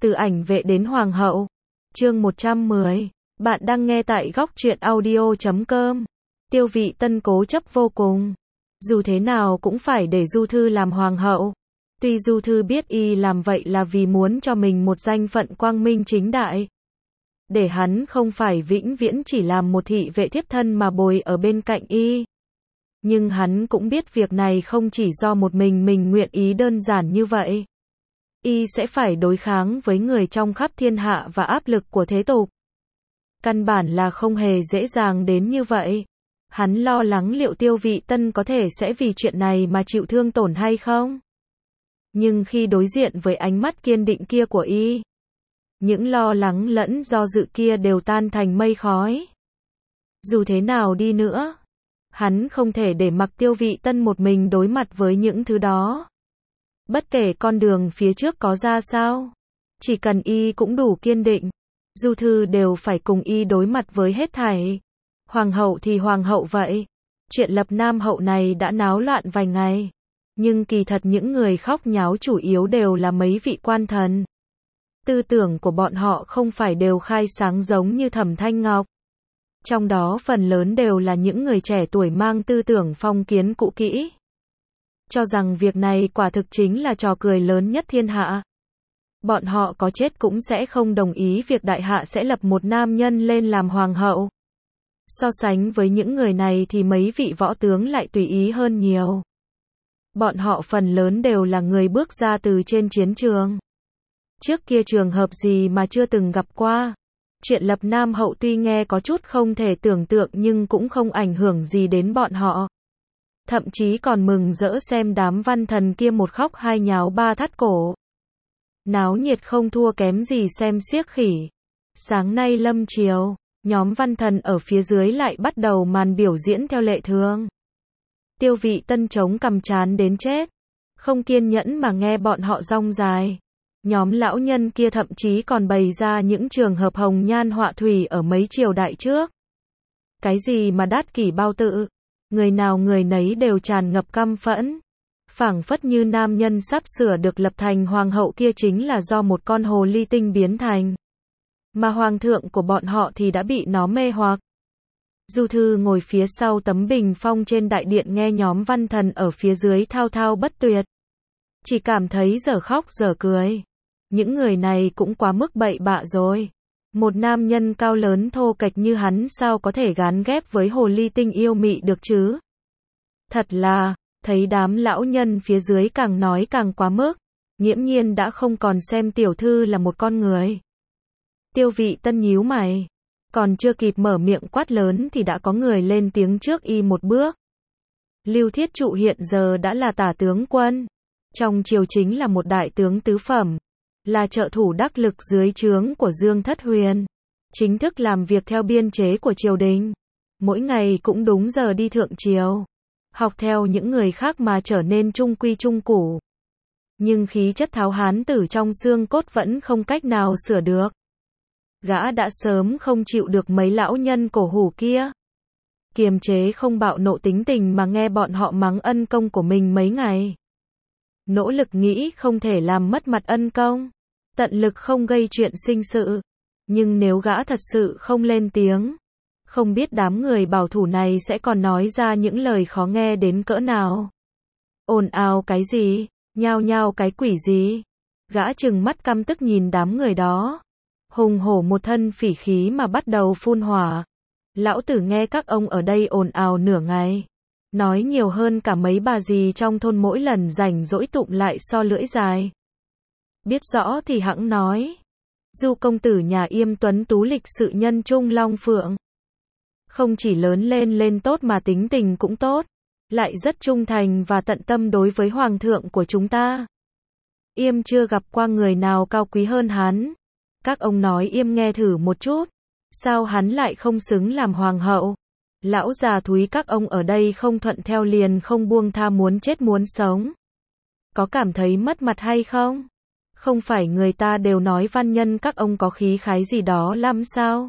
Từ ảnh vệ đến hoàng hậu. Chương 110. Bạn đang nghe tại góc truyện audio.com. Tiêu Vị Tân cố chấp vô cùng. Dù thế nào cũng phải để Du Thư làm hoàng hậu. Tuy Du Thư biết y làm vậy là vì muốn cho mình một danh phận quang minh chính đại. Để hắn không phải vĩnh viễn chỉ làm một thị vệ thiếp thân mà bồi ở bên cạnh y. Nhưng hắn cũng biết việc này không chỉ do một mình nguyện ý đơn giản như vậy. Y sẽ phải đối kháng với người trong khắp thiên hạ và áp lực của thế tục. Căn bản là không hề dễ dàng đến như vậy. Hắn lo lắng liệu Tiêu Vị Tân có thể sẽ vì chuyện này mà chịu thương tổn hay không. Nhưng khi đối diện với ánh mắt kiên định kia của y, những lo lắng lẫn do dự kia đều tan thành mây khói. Dù thế nào đi nữa, hắn không thể để mặc Tiêu Vị Tân một mình đối mặt với những thứ đó. Bất kể con đường phía trước có ra sao, chỉ cần y cũng đủ kiên định, Du Thư đều phải cùng y đối mặt với hết thảy. Hoàng hậu thì hoàng hậu vậy. Chuyện lập nam hậu này đã náo loạn vài ngày. Nhưng kỳ thật những người khóc nháo chủ yếu đều là mấy vị quan thần. Tư tưởng của bọn họ không phải đều khai sáng giống như Thẩm Thanh Ngọc. Trong đó phần lớn đều là những người trẻ tuổi mang tư tưởng phong kiến cũ kỹ. Cho rằng việc này quả thực chính là trò cười lớn nhất thiên hạ. Bọn họ có chết cũng sẽ không đồng ý việc đại hạ sẽ lập một nam nhân lên làm hoàng hậu. So sánh với những người này thì mấy vị võ tướng lại tùy ý hơn nhiều. Bọn họ phần lớn đều là người bước ra từ trên chiến trường. Trước kia trường hợp gì mà chưa từng gặp qua. Chuyện lập nam hậu tuy nghe có chút không thể tưởng tượng nhưng cũng không ảnh hưởng gì đến bọn họ. Thậm chí còn mừng rỡ xem đám văn thần kia một khóc hai nháo ba thắt cổ. Náo nhiệt không thua kém gì xem xiếc khỉ. Sáng nay lâm chiều, nhóm văn thần ở phía dưới lại bắt đầu màn biểu diễn theo lệ thường. Tiêu Vị Tân chống cằm chán đến chết, không kiên nhẫn mà nghe bọn họ rong dài. Nhóm lão nhân kia thậm chí còn bày ra những trường hợp hồng nhan họa thủy ở mấy triều đại trước. Cái gì mà đát kỷ bao tự, người nào người nấy đều tràn ngập căm phẫn. Phảng phất như nam nhân sắp sửa được lập thành hoàng hậu kia chính là do một con hồ ly tinh biến thành. Mà hoàng thượng của bọn họ thì đã bị nó mê hoặc. Du Thư ngồi phía sau tấm bình phong trên đại điện nghe nhóm văn thần ở phía dưới thao thao bất tuyệt. Chỉ cảm thấy dở khóc dở cười. Những người này cũng quá mức bậy bạ rồi. Một nam nhân cao lớn thô kệch như hắn sao có thể gán ghép với hồ ly tinh yêu mị được chứ? Thật là, thấy đám lão nhân phía dưới càng nói càng quá mức. Nghiễm nhiên đã không còn xem tiểu thư là một con người. Tiêu Vị Tân nhíu mày. Còn chưa kịp mở miệng quát lớn thì đã có người lên tiếng trước y một bước. Lưu Thiết Trụ hiện giờ đã là tả tướng quân. Trong triều chính là một đại tướng tứ phẩm. Là trợ thủ đắc lực dưới trướng của Dương Thất Huyền. Chính thức làm việc theo biên chế của triều đình. Mỗi ngày cũng đúng giờ đi thượng triều. Học theo những người khác mà trở nên trung quy trung củ. Nhưng khí chất tháo hán tử trong xương cốt vẫn không cách nào sửa được. Gã đã sớm không chịu được mấy lão nhân cổ hủ kia. Kiềm chế không bạo nộ tính tình mà nghe bọn họ mắng ân công của mình mấy ngày. Nỗ lực nghĩ không thể làm mất mặt ân công. Tận lực không gây chuyện sinh sự. Nhưng nếu gã thật sự không lên tiếng, không biết đám người bảo thủ này sẽ còn nói ra những lời khó nghe đến cỡ nào. Ồn ào cái gì? Nhao nhao cái quỷ gì? Gã trừng mắt căm tức nhìn đám người đó. Hùng hổ một thân phỉ khí mà bắt đầu phun hỏa. Lão tử nghe các ông ở đây ồn ào nửa ngày. Nói nhiều hơn cả mấy bà dì trong thôn mỗi lần rảnh rỗi tụm lại so lưỡi dài. Biết rõ thì hẵng nói. Du công tử nhà Yêm tuấn tú lịch sự nhân trung long phượng. Không chỉ lớn lên tốt mà tính tình cũng tốt. Lại rất trung thành và tận tâm đối với hoàng thượng của chúng ta. Yêm chưa gặp qua người nào cao quý hơn hắn. Các ông nói Yêm nghe thử một chút. Sao hắn lại không xứng làm hoàng hậu? Lão già thúi các ông ở đây không thuận theo liền không buông tha muốn chết muốn sống. Có cảm thấy mất mặt hay không? Không phải người ta đều nói văn nhân các ông có khí khái gì đó lắm sao?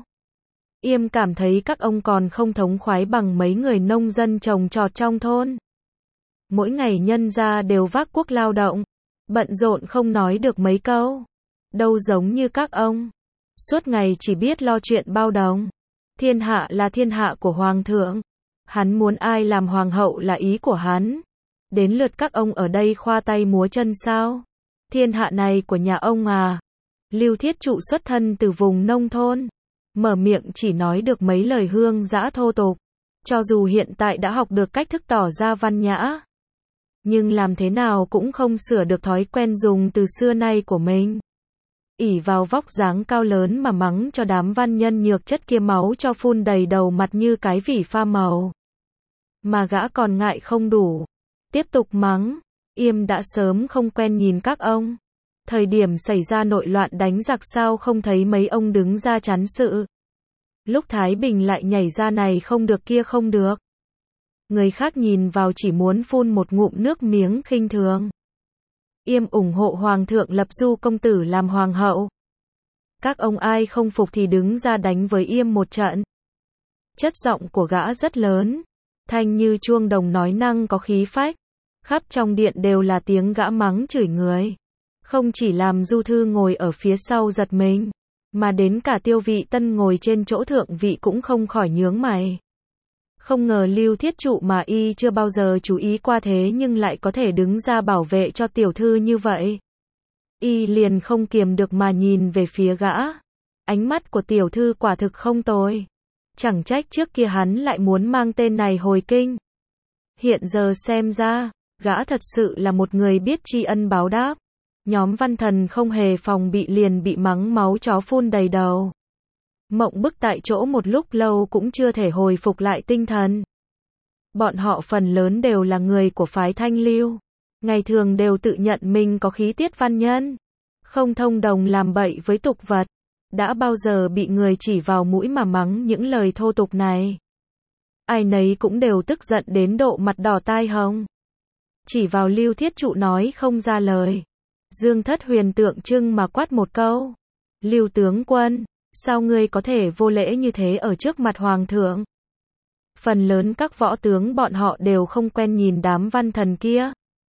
Yêm cảm thấy các ông còn không thống khoái bằng mấy người nông dân trồng trọt trong thôn. Mỗi ngày nhân gia đều vác cuốc lao động, bận rộn không nói được mấy câu. đâu giống như các ông. Suốt ngày chỉ biết lo chuyện bao đồng. Thiên hạ là thiên hạ của hoàng thượng. Hắn muốn ai làm hoàng hậu là ý của hắn. Đến lượt các ông ở đây khoa tay múa chân sao? Thiên hạ này của nhà ông à? Lưu Thiết Trụ xuất thân từ vùng nông thôn. Mở miệng chỉ nói được mấy lời hương dã thô tục. Cho dù hiện tại đã học được cách thức tỏ ra văn nhã. Nhưng làm thế nào cũng không sửa được thói quen dùng từ xưa nay của mình. Ỷ vào vóc dáng cao lớn mà mắng cho đám văn nhân nhược chất kia máu cho phun đầy đầu mặt như cái vỉ pha màu. Mà gã còn ngại không đủ. Tiếp tục mắng. Yêm đã sớm không quen nhìn các ông. Thời điểm xảy ra nội loạn đánh giặc sao không thấy mấy ông đứng ra chắn sự. Lúc Thái Bình lại nhảy ra này không được kia không được. Người khác nhìn vào chỉ muốn phun một ngụm nước miếng khinh thường. Yêm ủng hộ hoàng thượng lập Du công tử làm hoàng hậu. Các ông ai không phục thì đứng ra đánh với Yêm một trận. Chất giọng của gã rất lớn, thanh như chuông đồng nói năng có khí phách. Khắp trong điện đều là tiếng gã mắng chửi người. Không chỉ làm Du Thư ngồi ở phía sau giật mình, mà đến cả Tiêu Vị Tân ngồi trên chỗ thượng vị cũng không khỏi nhướng mày. Không ngờ Lưu Thiết Trụ mà y chưa bao giờ chú ý qua thế nhưng lại có thể đứng ra bảo vệ cho tiểu thư như vậy. Y liền không kiềm được mà nhìn về phía gã. Ánh mắt của tiểu thư quả thực không tồi. Chẳng trách trước kia hắn lại muốn mang tên này hồi kinh. Hiện giờ xem ra, gã thật sự là một người biết tri ân báo đáp. Nhóm văn thần không hề phòng bị liền bị mắng máu chó phun đầy đầu. Mộng bức tại chỗ một lúc lâu cũng chưa thể hồi phục lại tinh thần. Bọn họ phần lớn đều là người của phái Thanh Lưu. Ngày thường đều tự nhận mình có khí tiết văn nhân. Không thông đồng làm bậy với tục vật. Đã bao giờ bị người chỉ vào mũi mà mắng những lời thô tục này. Ai nấy cũng đều tức giận đến độ mặt đỏ tai hồng. Chỉ vào Lưu Thiết Trụ nói không ra lời. Dương Thất Huyền tượng trưng mà quát một câu. Lưu tướng quân, sao ngươi có thể vô lễ như thế ở trước mặt hoàng thượng? Phần lớn các võ tướng bọn họ đều không quen nhìn đám văn thần kia.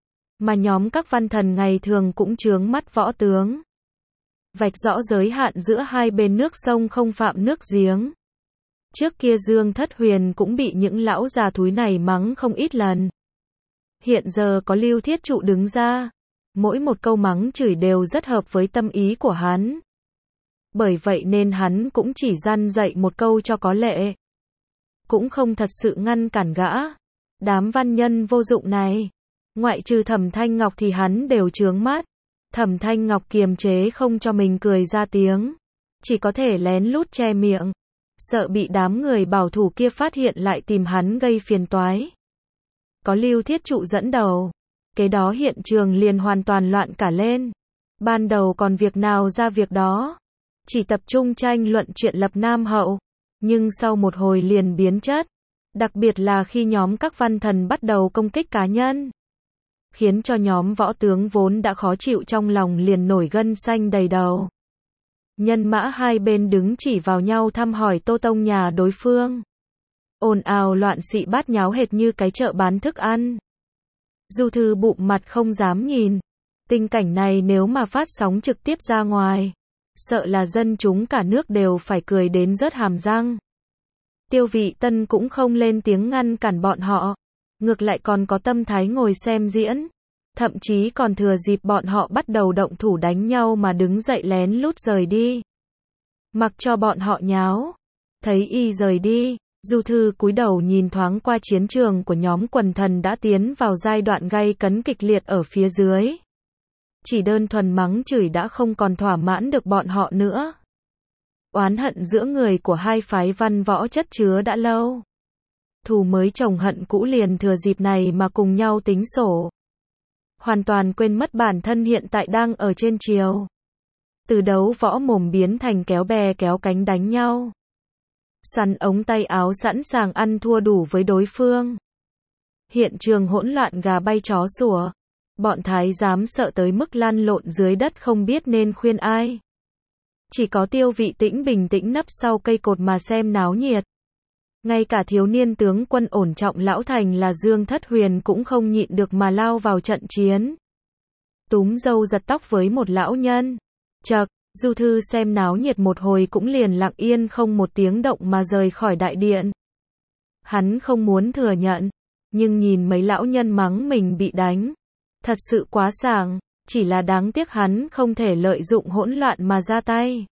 Mà nhóm các văn thần ngày thường cũng chướng mắt võ tướng. Vạch rõ giới hạn giữa hai bên nước sông không phạm nước giếng. Trước kia Dương Thất Huyền cũng bị những lão già thúi này mắng không ít lần. Hiện giờ có Lưu Thiết Trụ đứng ra. Mỗi một câu mắng chửi đều rất hợp với tâm ý của hắn. Bởi vậy nên hắn cũng chỉ răn dạy một câu cho có lệ. Cũng không thật sự ngăn cản gã. Đám văn nhân vô dụng này. Ngoại trừ Thẩm Thanh Ngọc thì hắn đều chướng mắt. Thẩm Thanh Ngọc kiềm chế không cho mình cười ra tiếng. Chỉ có thể lén lút che miệng. Sợ bị đám người bảo thủ kia phát hiện lại tìm hắn gây phiền toái. Có Lưu Thiết Trụ dẫn đầu. Cái đó hiện trường liền hoàn toàn loạn cả lên. Ban đầu còn việc nào ra việc đó. Chỉ tập trung tranh luận chuyện lập Nam hậu. Nhưng sau một hồi liền biến chất. Đặc biệt là khi nhóm các văn thần bắt đầu công kích cá nhân. Khiến cho nhóm võ tướng vốn đã khó chịu trong lòng liền nổi gân xanh đầy đầu. Nhân mã hai bên đứng chỉ vào nhau thăm hỏi tô tông nhà đối phương. Ồn ào loạn xị bát nháo hệt như cái chợ bán thức ăn. Du Thư bụm mặt không dám nhìn. Tình cảnh này nếu mà phát sóng trực tiếp ra ngoài, sợ là dân chúng cả nước đều phải cười đến rớt hàm răng. Tiêu Vị Tân cũng không lên tiếng ngăn cản bọn họ. Ngược lại còn có tâm thái ngồi xem diễn. Thậm chí còn thừa dịp bọn họ bắt đầu động thủ đánh nhau mà đứng dậy lén lút rời đi. Mặc cho bọn họ nháo. Thấy y rời đi, Du Thư cúi đầu nhìn thoáng qua chiến trường của nhóm quần thần đã tiến vào giai đoạn gay cấn kịch liệt ở phía dưới. Chỉ đơn thuần mắng chửi đã không còn thỏa mãn được bọn họ nữa. Oán hận giữa người của hai phái văn võ chất chứa đã lâu. Thù mới chồng hận cũ liền thừa dịp này mà cùng nhau tính sổ. Hoàn toàn quên mất bản thân hiện tại đang ở trên triều. Từ đấu võ mồm biến thành kéo bè kéo cánh đánh nhau. Săn ống tay áo sẵn sàng ăn thua đủ với đối phương. Hiện trường hỗn loạn gà bay chó sủa. Bọn thái giám sợ tới mức lăn lộn dưới đất không biết nên khuyên ai. Chỉ có Tiêu Vị Tĩnh bình tĩnh nấp sau cây cột mà xem náo nhiệt. Ngay cả thiếu niên tướng quân ổn trọng lão thành là Dương Thất Huyền cũng không nhịn được mà lao vào trận chiến. Túm râu giật tóc với một lão nhân. Chậc, Du Thư xem náo nhiệt một hồi cũng liền lặng yên không một tiếng động mà rời khỏi đại điện. Hắn không muốn thừa nhận, nhưng nhìn mấy lão nhân mắng mình bị đánh, thật sự quá sảng, chỉ là đáng tiếc hắn không thể lợi dụng hỗn loạn mà ra tay.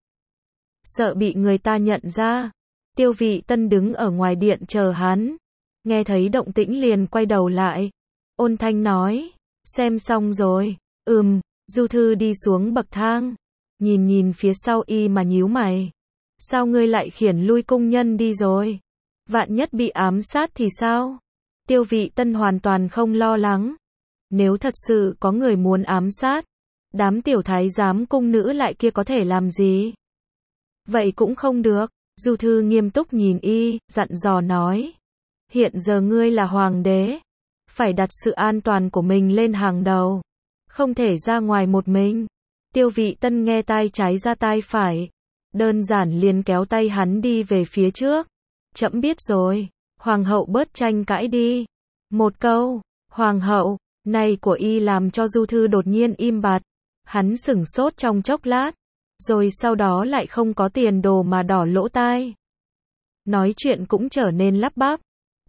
Sợ bị người ta nhận ra, Tiêu Vị Tân đứng ở ngoài điện chờ hắn, nghe thấy động tĩnh liền quay đầu lại, ôn thanh nói, xem xong rồi, Du Thư đi xuống bậc thang, nhìn phía sau y mà nhíu mày, sao ngươi lại khiển lui cung nhân đi rồi, vạn nhất bị ám sát thì sao? Tiêu Vị Tân hoàn toàn không lo lắng, nếu thật sự có người muốn ám sát, đám tiểu thái giám cung nữ lại kia có thể làm gì? Vậy cũng không được, Du Thư nghiêm túc nhìn y, dặn dò nói, hiện giờ ngươi là hoàng đế, phải đặt sự an toàn của mình lên hàng đầu, không thể ra ngoài một mình. Tiêu Vị Tân nghe tai trái ra tai phải, đơn giản liền kéo tay hắn đi về phía trước. Trẫm biết rồi, hoàng hậu bớt tranh cãi đi. Một câu, hoàng hậu, này của y làm cho Du Thư đột nhiên im bặt. Hắn sửng sốt trong chốc lát, rồi sau đó lại không có tiền đồ mà đỏ lỗ tai. Nói chuyện cũng trở nên lắp bắp.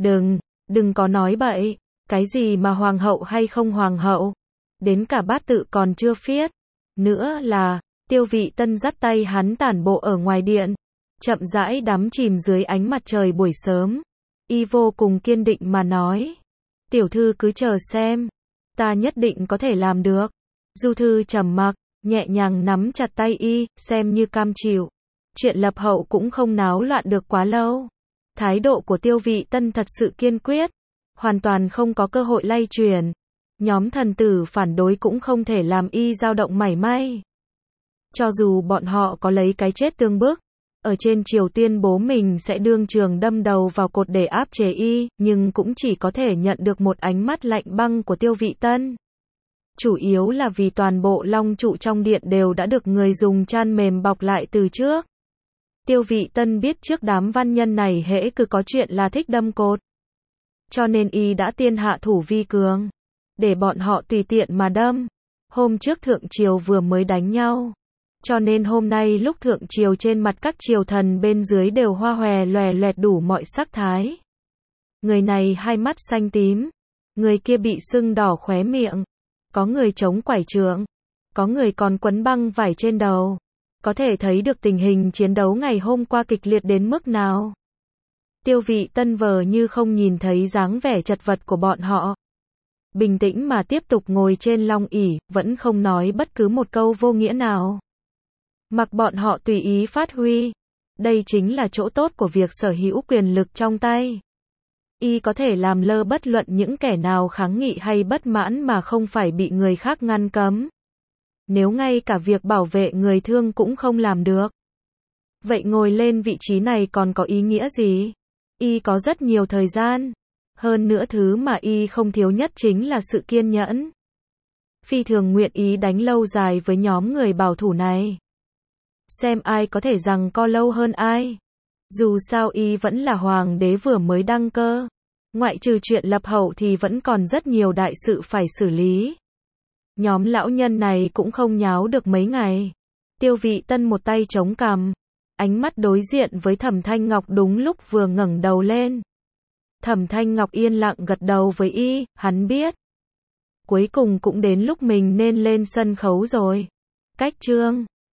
Đừng có nói bậy, cái gì mà hoàng hậu hay không hoàng hậu, đến cả bát tự còn chưa phiết. Nữa là, Tiêu Vị Tân dắt tay hắn tản bộ ở ngoài điện, chậm rãi đắm chìm dưới ánh mặt trời buổi sớm. Y vô cùng kiên định mà nói, tiểu thư cứ chờ xem, ta nhất định có thể làm được. Du Thư trầm mặc, nhẹ nhàng nắm chặt tay y, xem như cam chịu. Chuyện lập hậu cũng không náo loạn được quá lâu. Thái độ của Tiêu Vị Tân thật sự kiên quyết, hoàn toàn không có cơ hội lay chuyển. Nhóm thần tử phản đối cũng không thể làm y dao động mảy may. Cho dù bọn họ có lấy cái chết tương bức, ở trên triều tuyên bố mình sẽ đương trường đâm đầu vào cột để áp chế y, nhưng cũng chỉ có thể nhận được một ánh mắt lạnh băng của Tiêu Vị Tân. Chủ yếu là vì toàn bộ long trụ trong điện đều đã được người dùng chăn mềm bọc lại từ trước. Tiêu Vị Tân biết trước đám văn nhân này hễ cứ có chuyện là thích đâm cột. Cho nên y đã tiên hạ thủ vi cường, để bọn họ tùy tiện mà đâm. Hôm trước thượng triều vừa mới đánh nhau, cho nên hôm nay lúc thượng triều trên mặt các triều thần bên dưới đều hoa hòe loè loẹt đủ mọi sắc thái. Người này hai mắt xanh tím, người kia bị sưng đỏ khóe miệng, có người chống quải trượng, có người còn quấn băng vải trên đầu. Có thể thấy được tình hình chiến đấu ngày hôm qua kịch liệt đến mức nào. Tiêu Vị Tân vờ như không nhìn thấy dáng vẻ chật vật của bọn họ. Bình tĩnh mà tiếp tục ngồi trên long ỷ, vẫn không nói bất cứ một câu vô nghĩa nào. Mặc bọn họ tùy ý phát huy. Đây chính là chỗ tốt của việc sở hữu quyền lực trong tay. Y có thể làm lơ bất luận những kẻ nào kháng nghị hay bất mãn mà không phải bị người khác ngăn cấm. Nếu ngay cả việc bảo vệ người thương cũng không làm được, vậy ngồi lên vị trí này còn có ý nghĩa gì? Y có rất nhiều thời gian. Hơn nữa thứ mà y không thiếu nhất chính là sự kiên nhẫn. Phi thường nguyện ý đánh lâu dài với nhóm người bảo thủ này. Xem ai có thể giằng co lâu hơn ai. Dù sao y vẫn là hoàng đế vừa mới đăng cơ. Ngoại trừ chuyện lập hậu thì vẫn còn rất nhiều đại sự phải xử lý. Nhóm lão nhân này cũng không nháo được mấy ngày. Tiêu Vị Tân một tay chống cằm, ánh mắt đối diện với Thẩm Thanh Ngọc đúng lúc vừa ngẩng đầu lên. Thẩm Thanh Ngọc yên lặng gật đầu với y, hắn biết. Cuối cùng cũng đến lúc mình nên lên sân khấu rồi. Cách chương